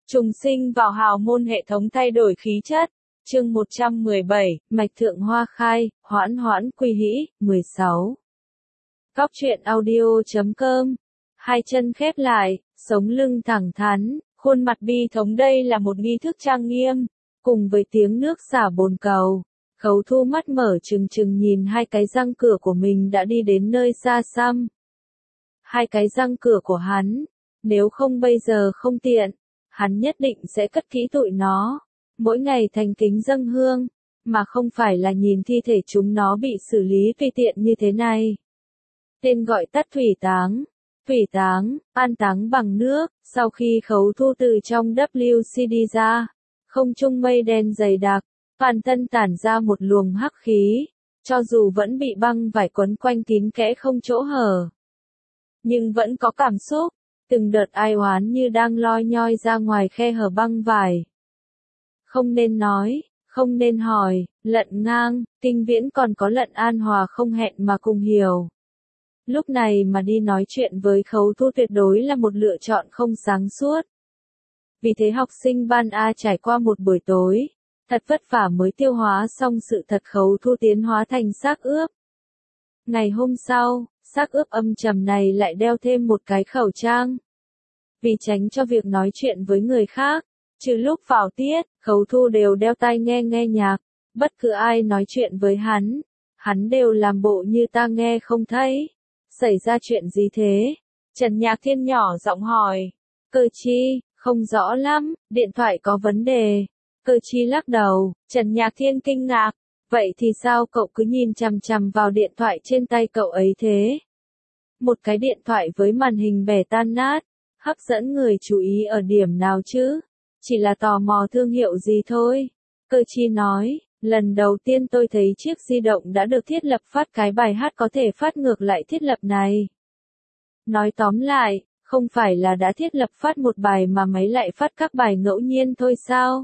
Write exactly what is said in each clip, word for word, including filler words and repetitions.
Trùng sinh vào hào môn hệ thống thay đổi khí chất. Chương một trăm mười bảy, Mạch Thượng Hoa Khai, Hoãn Hoãn Quy Hĩ, mười sáu. Góc truyện audio chấm com. Hai chân khép lại, sống lưng thẳng thắn, khuôn mặt bi thống, đây là một nghi thức trang nghiêm, cùng với tiếng nước xả bồn cầu. Khấu Thu mắt mở trừng trừng nhìn hai cái răng cửa của mình đã đi đến nơi xa xăm. Hai cái răng cửa của hắn, nếu không bây giờ không tiện, hắn nhất định sẽ cất kỹ tụi nó, mỗi ngày thành kính dâng hương, mà không phải là nhìn thi thể chúng nó bị xử lý tùy tiện như thế này. Tên gọi tắt thủy táng. Thủy táng, an táng bằng nước. Sau khi Khấu Thu từ trong W C đi ra, không trung mây đen dày đặc, toàn thân tản ra một luồng hắc khí, cho dù vẫn bị băng vải quấn quanh kín kẽ không chỗ hở, nhưng vẫn có cảm xúc, từng đợt ai oán như đang loi nhoi ra ngoài khe hở băng vải. Không nên nói, không nên hỏi, Lận Ngang, Kinh Viễn còn có Lận An Hòa không hẹn mà cùng hiểu. Lúc này mà đi nói chuyện với Khấu Thu tuyệt đối là một lựa chọn không sáng suốt. Vì thế học sinh ban A trải qua một buổi tối, thật vất vả mới tiêu hóa xong sự thật Khấu Thu tiến hóa thành xác ướp. Ngày hôm sau, xác ướp âm trầm này lại đeo thêm một cái khẩu trang. Vì tránh cho việc nói chuyện với người khác, trừ lúc vào tiết, Khấu Thu đều đeo tai nghe nghe nhạc, bất cứ ai nói chuyện với hắn, hắn đều làm bộ như ta nghe không thấy. Xảy ra chuyện gì thế? Trần Nhạc Thiên nhỏ giọng hỏi. Cơ Chi, không rõ lắm, điện thoại có vấn đề. Cơ Chi lắc đầu. Trần Nhạc Thiên kinh ngạc. Vậy thì sao cậu cứ nhìn chằm chằm vào điện thoại trên tay cậu ấy thế? Một cái điện thoại với màn hình bẻ tan nát, hấp dẫn người chú ý ở điểm nào chứ? Chỉ là tò mò thương hiệu gì thôi. Cơ Chi nói. Lần đầu tiên tôi thấy chiếc di động đã được thiết lập phát cái bài hát có thể phát ngược lại thiết lập này. Nói tóm lại, không phải là đã thiết lập phát một bài mà máy lại phát các bài ngẫu nhiên thôi sao?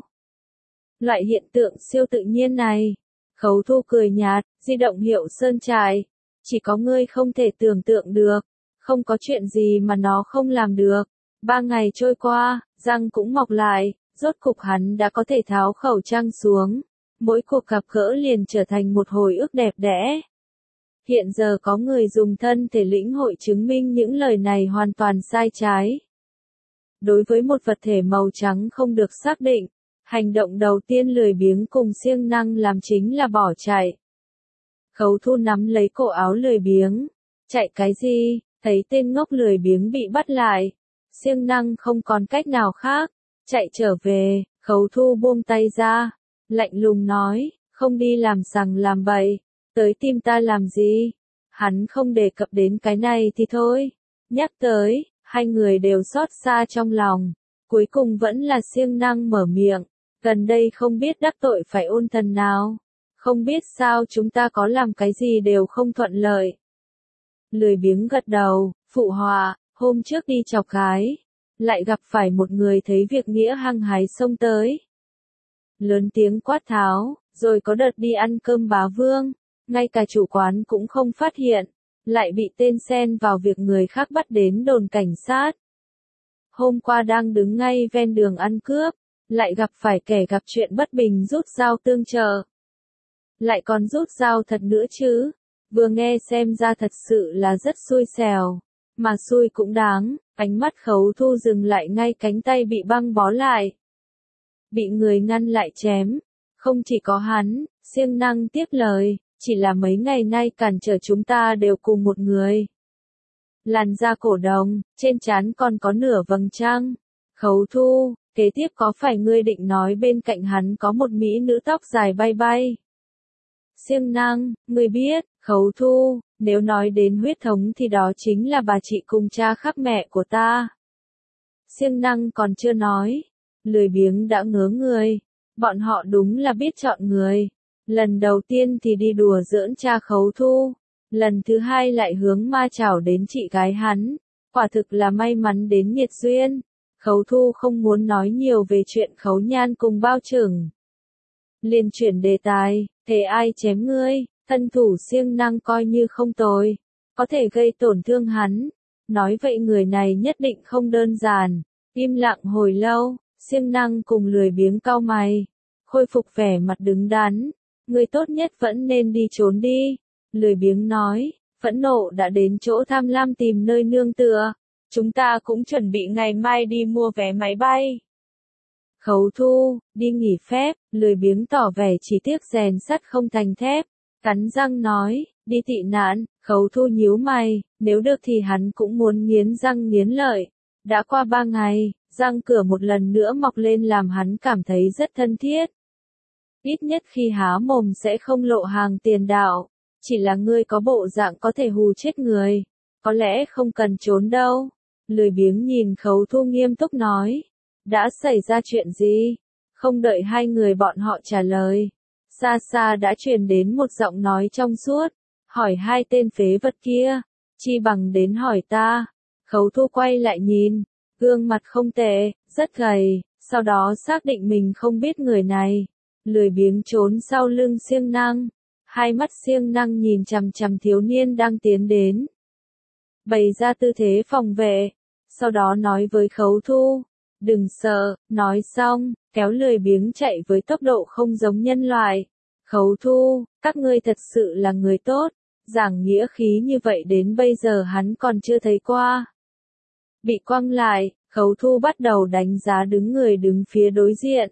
Loại hiện tượng siêu tự nhiên này. Khấu Thu cười nhạt, di động hiệu Sơn Trại. Chỉ có ngươi không thể tưởng tượng được. Không có chuyện gì mà nó không làm được. Ba ngày trôi qua, răng cũng mọc lại, rốt cục hắn đã có thể tháo khẩu trang xuống. Mỗi cuộc gặp gỡ liền trở thành một hồi ức đẹp đẽ. Hiện giờ có người dùng thân thể lĩnh hội chứng minh những lời này hoàn toàn sai trái. Đối với một vật thể màu trắng không được xác định, hành động đầu tiên lười biếng cùng siêng năng làm chính là bỏ chạy. Khấu Thu nắm lấy cổ áo lười biếng. Chạy cái gì? Thấy tên ngốc lười biếng bị bắt lại. Siêng năng không còn cách nào khác. Chạy trở về, Khấu Thu buông tay ra. Lạnh lùng nói, không đi làm sằng làm bậy, tới tìm ta làm gì? Hắn không đề cập đến cái này thì thôi. Nhắc tới, hai người đều xót xa trong lòng. Cuối cùng vẫn là siêng năng mở miệng. Gần đây không biết đắc tội phải ôn thần nào. Không biết sao chúng ta có làm cái gì đều không thuận lợi. Lười biếng gật đầu, phụ họa, hôm trước đi chọc gái. Lại gặp phải một người thấy việc nghĩa hăng hái xông tới. Lớn tiếng quát tháo, rồi có đợt đi ăn cơm bá vương, ngay cả chủ quán cũng không phát hiện, lại bị tên xen vào việc người khác bắt đến đồn cảnh sát. Hôm qua đang đứng ngay ven đường ăn cướp, lại gặp phải kẻ gặp chuyện bất bình rút dao tương trợ. Lại còn rút dao thật nữa chứ, vừa nghe xem ra thật sự là rất xui xẻo, mà xui cũng đáng, ánh mắt Khấu Thu dừng lại ngay cánh tay bị băng bó lại. Bị người ngăn lại chém, không chỉ có hắn, siêng năng tiếp lời, chỉ là mấy ngày nay cản trở chúng ta đều cùng một người. Làn da cổ đồng, trên trán còn có nửa vầng trăng. Khấu Thu, kế tiếp có phải ngươi định nói bên cạnh hắn có một mỹ nữ tóc dài bay bay? Siêng năng, ngươi biết, Khấu Thu, nếu nói đến huyết thống thì đó chính là bà chị cùng cha khác mẹ của ta. Siêng năng còn chưa nói. Lười biếng đã ngớ người, bọn họ đúng là biết chọn người. Lần đầu tiên thì đi đùa giỡn cha Khấu Thu, lần thứ hai lại hướng ma chảo đến chị gái hắn, quả thực là may mắn đến nghiệt duyên. Khấu Thu không muốn nói nhiều về chuyện Khấu Nhan cùng Bao Trừng. Liền chuyển đề tài, thế ai chém ngươi, thân thủ siêng năng coi như không tồi, có thể gây tổn thương hắn. Nói vậy người này nhất định không đơn giản, im lặng hồi lâu. Siêng năng cùng lười biếng cau mày, khôi phục vẻ mặt đứng đắn. Ngươi tốt nhất vẫn nên đi trốn đi. Lười biếng nói, phẫn nộ đã đến chỗ tham lam tìm nơi nương tựa. Chúng ta cũng chuẩn bị ngày mai đi mua vé máy bay. Khấu Thu, đi nghỉ phép, lười biếng tỏ vẻ chỉ tiếc rèn sắt không thành thép. Cắn răng nói, đi tị nạn. Khấu Thu nhíu mày, nếu được thì hắn cũng muốn nghiến răng nghiến lợi. Đã qua ba ngày, răng cửa một lần nữa mọc lên làm hắn cảm thấy rất thân thiết. Ít nhất khi há mồm sẽ không lộ hàng tiền đạo. Chỉ là ngươi có bộ dạng có thể hù chết người. Có lẽ không cần trốn đâu. Lười biếng nhìn Khấu Thu nghiêm túc nói. Đã xảy ra chuyện gì? Không đợi hai người bọn họ trả lời. Xa xa đã truyền đến một giọng nói trong suốt. Hỏi hai tên phế vật kia. Chi bằng đến hỏi ta. Khấu Thu quay lại nhìn. Gương mặt không tệ, rất gầy. Sau đó xác định mình không biết người này. Lười biếng trốn sau lưng Siêng Năng. Hai mắt Siêng Năng nhìn chằm chằm thiếu niên đang tiến đến. Bày ra tư thế phòng vệ. Sau đó nói với Khấu Thu. Đừng sợ, nói xong, kéo lười biếng chạy với tốc độ không giống nhân loại. Khấu Thu, các ngươi thật sự là người tốt. Giảng nghĩa khí như vậy đến bây giờ hắn còn chưa thấy qua. Bị quăng lại, Khấu Thu bắt đầu đánh giá đứng người đứng phía đối diện.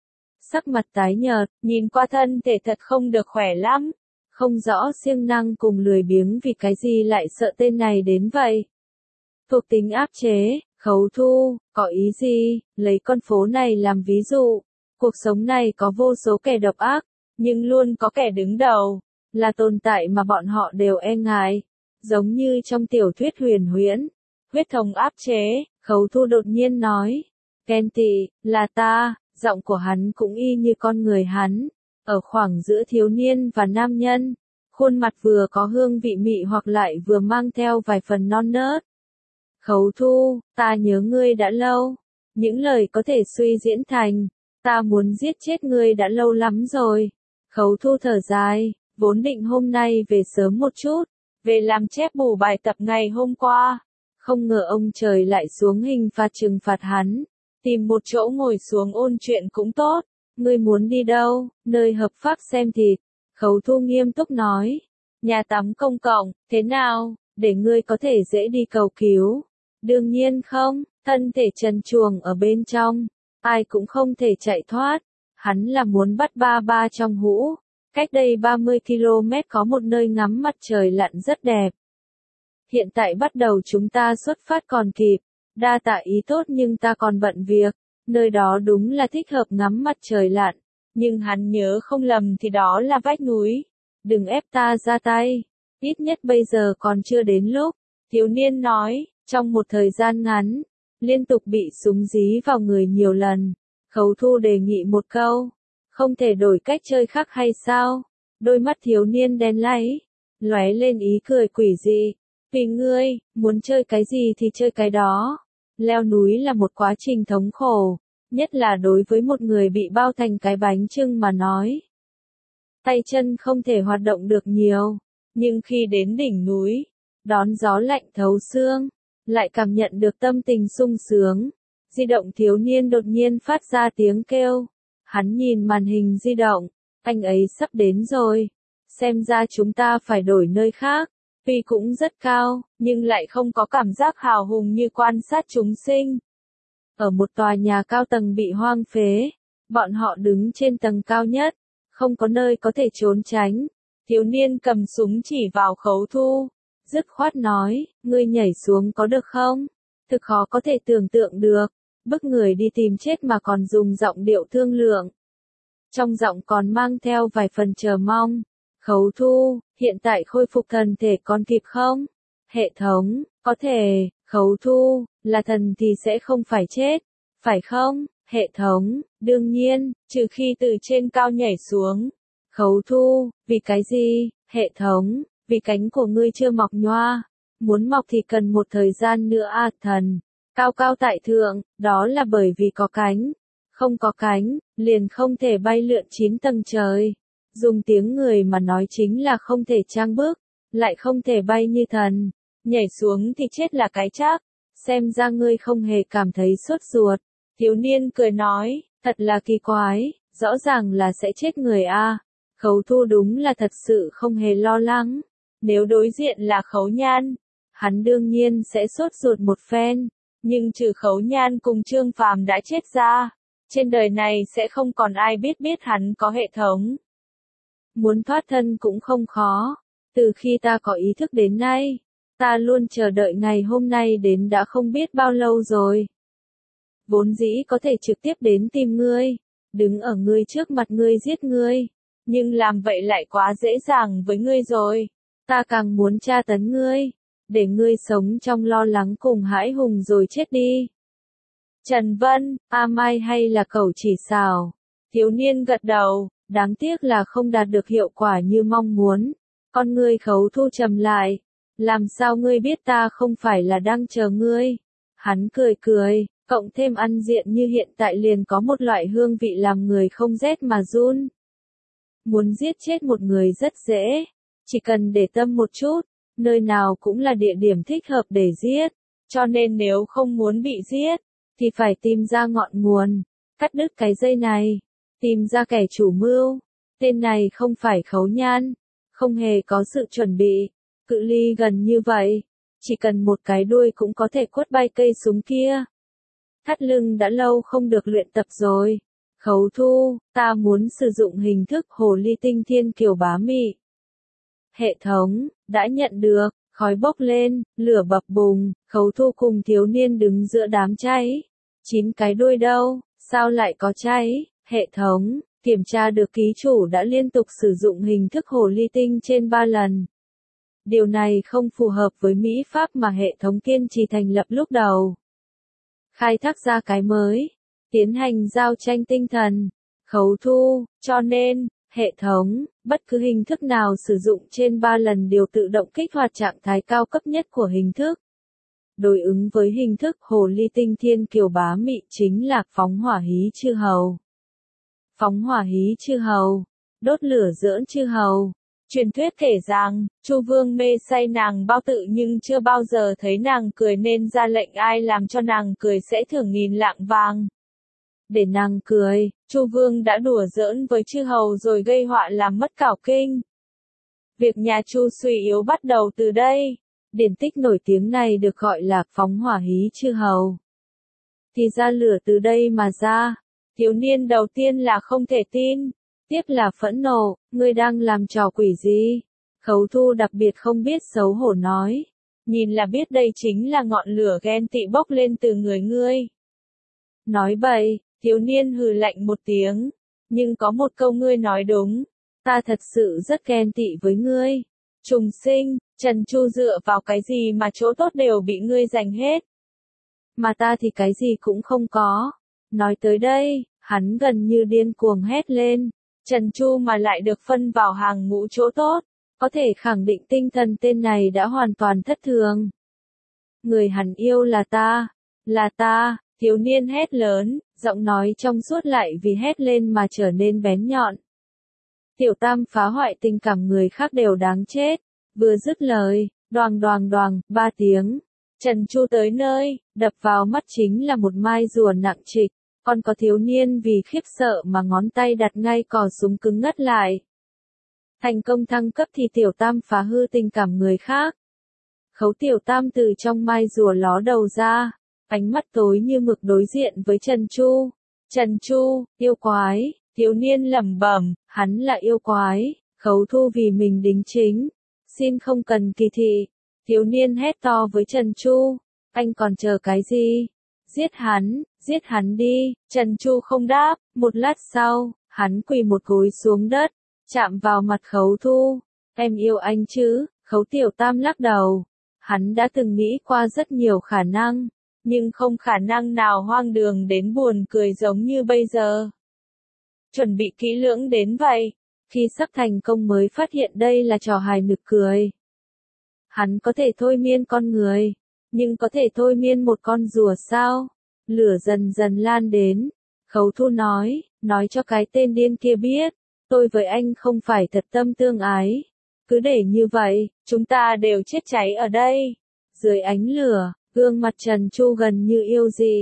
Sắc mặt tái nhợt, nhìn qua thân thể thật không được khỏe lắm. Không rõ Siêng Năng cùng lười biếng vì cái gì lại sợ tên này đến vậy. Thuộc tính áp chế, Khấu Thu, có ý gì, lấy con phố này làm ví dụ. Cuộc sống này có vô số kẻ độc ác, nhưng luôn có kẻ đứng đầu, là tồn tại mà bọn họ đều e ngại. Giống như trong tiểu thuyết huyền huyễn, huyết thống áp chế, Khấu Thu đột nhiên nói. Ghen tị, là ta, giọng của hắn cũng y như con người hắn. Ở khoảng giữa thiếu niên và nam nhân, khuôn mặt vừa có hương vị mị hoặc lại vừa mang theo vài phần non nớt. Khấu Thu, ta nhớ ngươi đã lâu. Những lời có thể suy diễn thành, ta muốn giết chết ngươi đã lâu lắm rồi. Khấu Thu thở dài, vốn định hôm nay về sớm một chút, về làm chép bù bài tập ngày hôm qua. Không ngờ ông trời lại xuống hình phạt trừng phạt hắn. Tìm một chỗ ngồi xuống ôn chuyện cũng tốt. Ngươi muốn đi đâu? Nơi hợp pháp xem thịt. Khấu Thu nghiêm túc nói. Nhà tắm công cộng, thế nào? Để ngươi có thể dễ đi cầu cứu. Đương nhiên không, thân thể trần truồng ở bên trong. Ai cũng không thể chạy thoát. Hắn là muốn bắt ba ba trong hũ. Cách đây ba mươi ki lô mét có một nơi ngắm mặt trời lặn rất đẹp. Hiện tại bắt đầu chúng ta xuất phát còn kịp. Đa tạ ý tốt nhưng ta còn bận việc. Nơi đó đúng là thích hợp ngắm mặt trời lặn. Nhưng hắn nhớ không lầm thì đó là vách núi. Đừng ép ta ra tay. Ít nhất bây giờ còn chưa đến lúc. Thiếu niên nói, trong một thời gian ngắn, liên tục bị súng dí vào người nhiều lần. Khấu Thu đề nghị một câu. Không thể đổi cách chơi khác hay sao? Đôi mắt thiếu niên đen láy, lóe lên ý cười quỷ dị. Vì ngươi, muốn chơi cái gì thì chơi cái đó. Leo núi là một quá trình thống khổ, nhất là đối với một người bị bao thành cái bánh chưng mà nói. Tay chân không thể hoạt động được nhiều, nhưng khi đến đỉnh núi, đón gió lạnh thấu xương, lại cảm nhận được tâm tình sung sướng. Di động thiếu niên đột nhiên phát ra tiếng kêu. Hắn nhìn màn hình di động, anh ấy sắp đến rồi. Xem ra chúng ta phải đổi nơi khác. Tuy cũng rất cao, nhưng lại không có cảm giác hào hùng như quan sát chúng sinh. Ở một tòa nhà cao tầng bị hoang phế, bọn họ đứng trên tầng cao nhất, không có nơi có thể trốn tránh. Thiếu niên cầm súng chỉ vào Khấu Thu, dứt khoát nói, ngươi nhảy xuống có được không? Thực khó có thể tưởng tượng được, bức người đi tìm chết mà còn dùng giọng điệu thương lượng. Trong giọng còn mang theo vài phần chờ mong. Khấu Thu, hiện tại khôi phục thần thể còn kịp không? Hệ thống, có thể. Khấu Thu, là thần thì sẽ không phải chết, phải không? Hệ thống, đương nhiên, trừ khi từ trên cao nhảy xuống. Khấu Thu, vì cái gì? Hệ thống, vì cánh của ngươi chưa mọc nhoa. Muốn mọc thì cần một thời gian nữa à thần. Cao cao tại thượng, đó là bởi vì có cánh. Không có cánh, liền không thể bay lượn chín tầng trời. Dùng tiếng người mà nói chính là không thể trang bước, lại không thể bay như thần. Nhảy xuống thì chết là cái chắc. Xem ra ngươi không hề cảm thấy sốt ruột. Thiếu niên cười nói, thật là kỳ quái, rõ ràng là sẽ chết người a. Khấu Thu đúng là thật sự không hề lo lắng. Nếu đối diện là Khấu Nhan, hắn đương nhiên sẽ sốt ruột một phen. Nhưng trừ Khấu Nhan cùng Trương Phàm đã chết ra, trên đời này sẽ không còn ai biết biết hắn có hệ thống. Muốn thoát thân cũng không khó. Từ khi ta có ý thức đến nay, ta luôn chờ đợi ngày hôm nay đến đã không biết bao lâu rồi. Vốn dĩ có thể trực tiếp đến tìm ngươi, đứng ở ngươi trước mặt ngươi giết ngươi, nhưng làm vậy lại quá dễ dàng với ngươi rồi. Ta càng muốn tra tấn ngươi, để ngươi sống trong lo lắng cùng hãi hùng rồi chết đi. Trần Vân, a mai hay là cẩu chỉ xào? Thiếu niên gật đầu, đáng tiếc là không đạt được hiệu quả như mong muốn. Con ngươi Khấu Thu trầm lại, làm sao ngươi biết ta không phải là đang chờ ngươi? Hắn cười cười, cộng thêm ăn diện như hiện tại liền có một loại hương vị làm người không rét mà run. Muốn giết chết một người rất dễ, chỉ cần để tâm một chút, nơi nào cũng là địa điểm thích hợp để giết, cho nên nếu không muốn bị giết, thì phải tìm ra ngọn nguồn, cắt đứt cái dây này, tìm ra kẻ chủ mưu. Tên này không phải Khấu Nhan, không hề có sự chuẩn bị, cự ly gần như vậy, chỉ cần một cái đuôi cũng có thể quất bay cây súng kia. Thắt lưng đã lâu không được luyện tập rồi. Khấu Thu, ta muốn sử dụng hình thức hồ ly tinh thiên kiều bá mị. Hệ thống, đã nhận được, khói bốc lên, lửa bập bùng, Khấu Thu cùng thiếu niên đứng giữa đám cháy. Chín cái đuôi đâu, sao lại có cháy? Hệ thống, kiểm tra được ký chủ đã liên tục sử dụng hình thức hồ ly tinh trên ba lần. Điều này không phù hợp với mỹ pháp mà hệ thống kiên trì thành lập lúc đầu. Khai thác ra cái mới, tiến hành giao tranh tinh thần. Khấu Thu, cho nên, hệ thống, bất cứ hình thức nào sử dụng trên ba lần đều tự động kích hoạt trạng thái cao cấp nhất của hình thức. Đối ứng với hình thức hồ ly tinh thiên kiều bá mị chính là phóng hỏa hí chư hầu. Phóng hỏa hí chư hầu, đốt lửa dưỡng chư hầu. Truyền thuyết kể rằng, Chu Vương mê say nàng bao tự nhưng chưa bao giờ thấy nàng cười nên ra lệnh ai làm cho nàng cười sẽ thưởng nghìn lạng vàng. Để nàng cười, Chu Vương đã đùa giỡn với chư hầu rồi gây họa làm mất cảo kinh. Việc nhà Chu suy yếu bắt đầu từ đây. Điển tích nổi tiếng này được gọi là phóng hỏa hí chư hầu. Thì ra lửa từ đây mà ra. Thiếu niên đầu tiên là không thể tin. Tiếp là phẫn nộ, ngươi đang làm trò quỷ gì? Khấu Thu đặc biệt không biết xấu hổ nói. Nhìn là biết đây chính là ngọn lửa ghen tị bốc lên từ người ngươi. Nói bậy, thiếu niên hừ lạnh một tiếng. Nhưng có một câu ngươi nói đúng. Ta thật sự rất ghen tị với ngươi. Trùng sinh, Trần Chu dựa vào cái gì mà chỗ tốt đều bị ngươi giành hết. Mà ta thì cái gì cũng không có. Nói tới đây, hắn gần như điên cuồng hét lên. Trần Chu mà lại được phân vào hàng ngũ chỗ tốt, có thể khẳng định tinh thần tên này đã hoàn toàn thất thường. Người hắn yêu là ta, là ta, thiếu niên hét lớn, giọng nói trong suốt lại vì hét lên mà trở nên bén nhọn. Tiểu Tam phá hoại tình cảm người khác đều đáng chết, vừa dứt lời, đoàng đoàng đoàng, ba tiếng. Trần Chu tới nơi, đập vào mắt chính là một mai rùa nặng trịch. Còn có thiếu niên vì khiếp sợ mà ngón tay đặt ngay cò súng cứng ngắt lại. Thành công thăng cấp thì Tiểu Tam phá hư tình cảm người khác. Khấu Tiểu Tam từ trong mai rùa ló đầu ra, ánh mắt tối như mực đối diện với Trần Chu. Trần Chu, yêu quái, thiếu niên lẩm bẩm, hắn là yêu quái. Khấu Thu vì mình đính chính, xin không cần kỳ thị. Thiếu niên hét to với Trần Chu, anh còn chờ cái gì? Giết hắn, giết hắn đi. Trần Chu không đáp, một lát sau, hắn quỳ một gối xuống đất, chạm vào mặt Khấu Thu. Em yêu anh chứ? Khấu Tiểu Tam lắc đầu. Hắn đã từng nghĩ qua rất nhiều khả năng, nhưng không khả năng nào hoang đường đến buồn cười giống như bây giờ. Chuẩn bị kỹ lưỡng đến vậy, khi sắp thành công mới phát hiện đây là trò hài nực cười. Hắn có thể thôi miên con người, nhưng có thể thôi miên một con rùa sao? Lửa dần dần lan đến. Khấu Thu nói, nói cho cái tên điên kia biết, tôi với anh không phải thật tâm tương ái. Cứ để như vậy, chúng ta đều chết cháy ở đây. Dưới ánh lửa, gương mặt Trần Chu gần như yêu dị.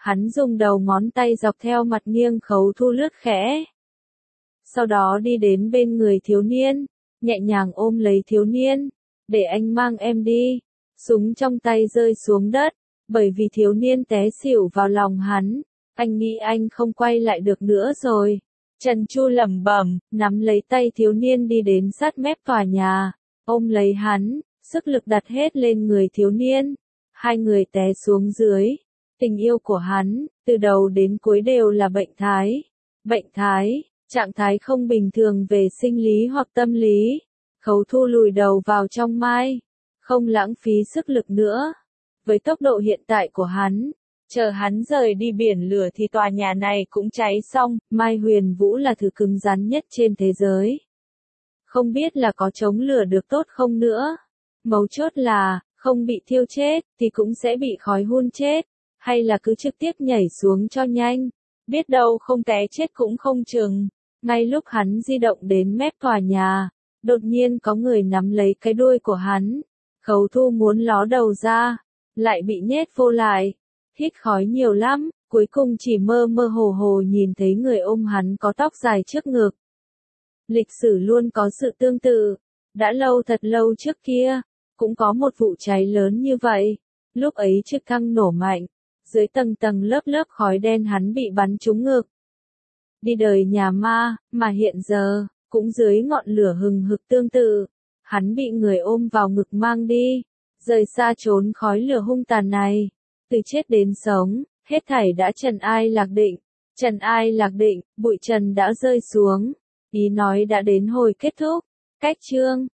Hắn dùng đầu ngón tay dọc theo mặt nghiêng Khấu Thu lướt khẽ. Sau đó đi đến bên người thiếu niên, nhẹ nhàng ôm lấy thiếu niên, để anh mang em đi. Súng trong tay rơi xuống đất, bởi vì thiếu niên té xỉu vào lòng hắn. Anh nghĩ anh không quay lại được nữa rồi. Trần Chu lẩm bẩm, nắm lấy tay thiếu niên đi đến sát mép tòa nhà, ôm lấy hắn, sức lực đặt hết lên người thiếu niên. Hai người té xuống dưới. Tình yêu của hắn, từ đầu đến cuối đều là bệnh thái. Bệnh thái, trạng thái không bình thường về sinh lý hoặc tâm lý. Khấu Thu lùi đầu vào trong mai, không lãng phí sức lực nữa. Với tốc độ hiện tại của hắn, chờ hắn rời đi biển lửa thì tòa nhà này cũng cháy xong. Mai Huyền Vũ là thứ cứng rắn nhất trên thế giới. Không biết là có chống lửa được tốt không nữa. Mấu chốt là, không bị thiêu chết, thì cũng sẽ bị khói hun chết. Hay là cứ trực tiếp nhảy xuống cho nhanh. Biết đâu không té chết cũng không chừng. Ngay lúc hắn di động đến mép tòa nhà, đột nhiên có người nắm lấy cái đuôi của hắn. Khấu Thu muốn ló đầu ra, lại bị nhét vô lại. Hít khói nhiều lắm, cuối cùng chỉ mơ mơ hồ hồ nhìn thấy người ôm hắn có tóc dài trước ngực. Lịch sử luôn có sự tương tự. Đã lâu thật lâu trước kia, cũng có một vụ cháy lớn như vậy. Lúc ấy trực thăng nổ mạnh, dưới tầng tầng lớp lớp khói đen hắn bị bắn trúng ngực. Đi đời nhà ma, mà hiện giờ, cũng dưới ngọn lửa hừng hực tương tự. Hắn bị người ôm vào ngực mang đi, rời xa trốn khói lửa hung tàn này. Từ chết đến sống, hết thảy đã trần ai lạc định. Trần ai lạc định, bụi trần đã rơi xuống. Ý nói đã đến hồi kết thúc. Cách chương